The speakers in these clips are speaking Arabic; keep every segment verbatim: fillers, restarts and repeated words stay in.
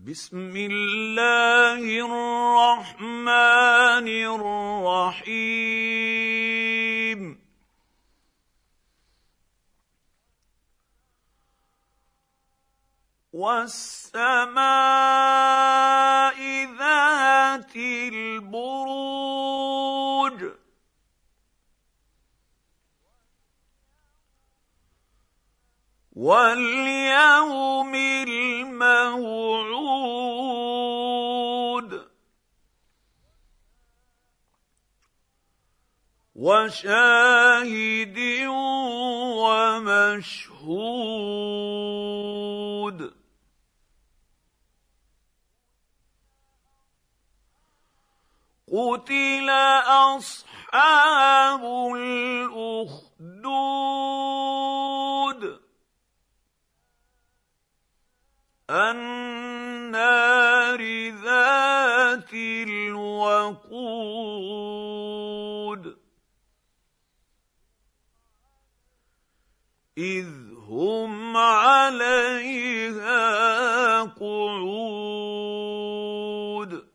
بسم الله الرحمن الرحيم والسماء ذات البروج واليوم الموعود وشاهد ومشهود قتل أصحاب الأخدود النار ذات الوقود إذ هم عليها قعود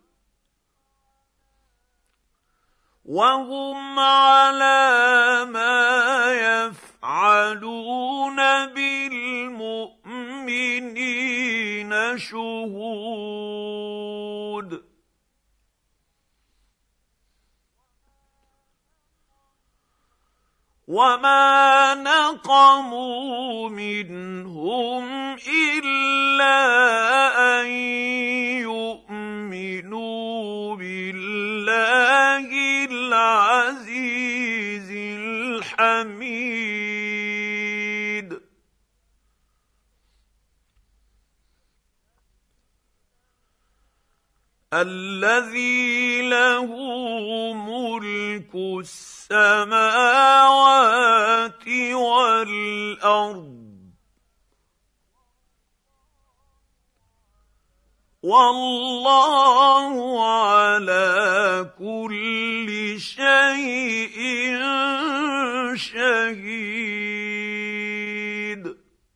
وهم على ما يفعلون بالمؤمنين شهود وما نقموا منهم إلا أن يؤمنوا بالله العزيز الحميد الذي له ملك السماوات والأرض والله على كل شيء شهيد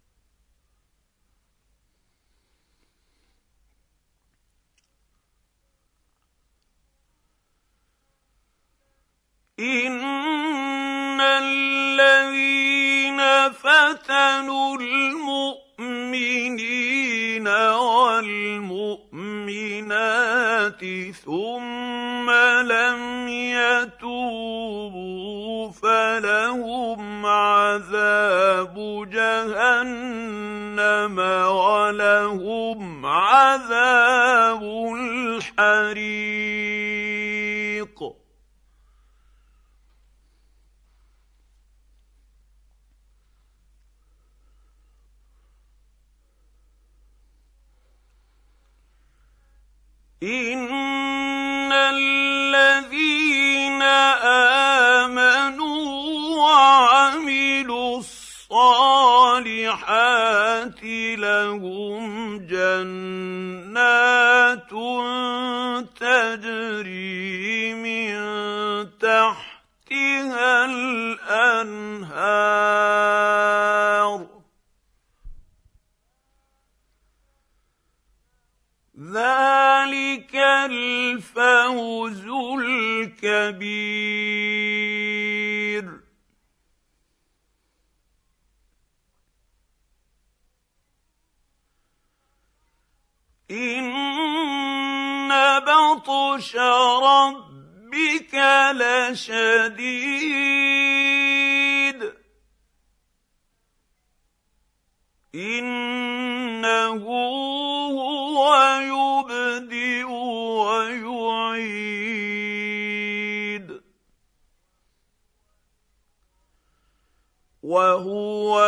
إن الذين فتنوا المؤمنين والمؤمنات ثم لم يتوبوا فلهم عذاب جهنم ولهم عذاب الحريق إن الذين آمنوا وعملوا الصالحات لهم جنات تجري من تحتها الأنهار ذلك الفوز الكبير إن بطش ربك لشديد إنه هو يبدئ ويعيد وهو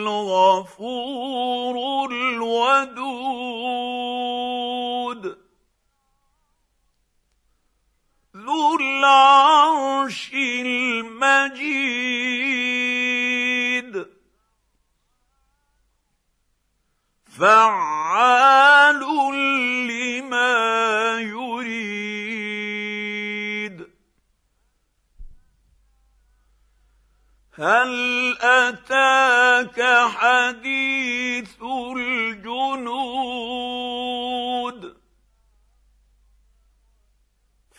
الغفور الودود ذو العرش المجيد فعال لما يريد هل أتاك حديث الجنود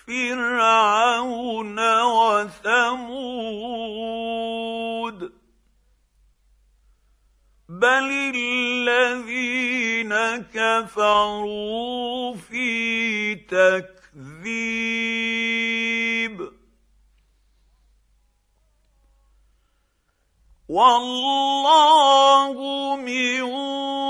فرعون وثمود بل الذين كفروا في تكذيب والله من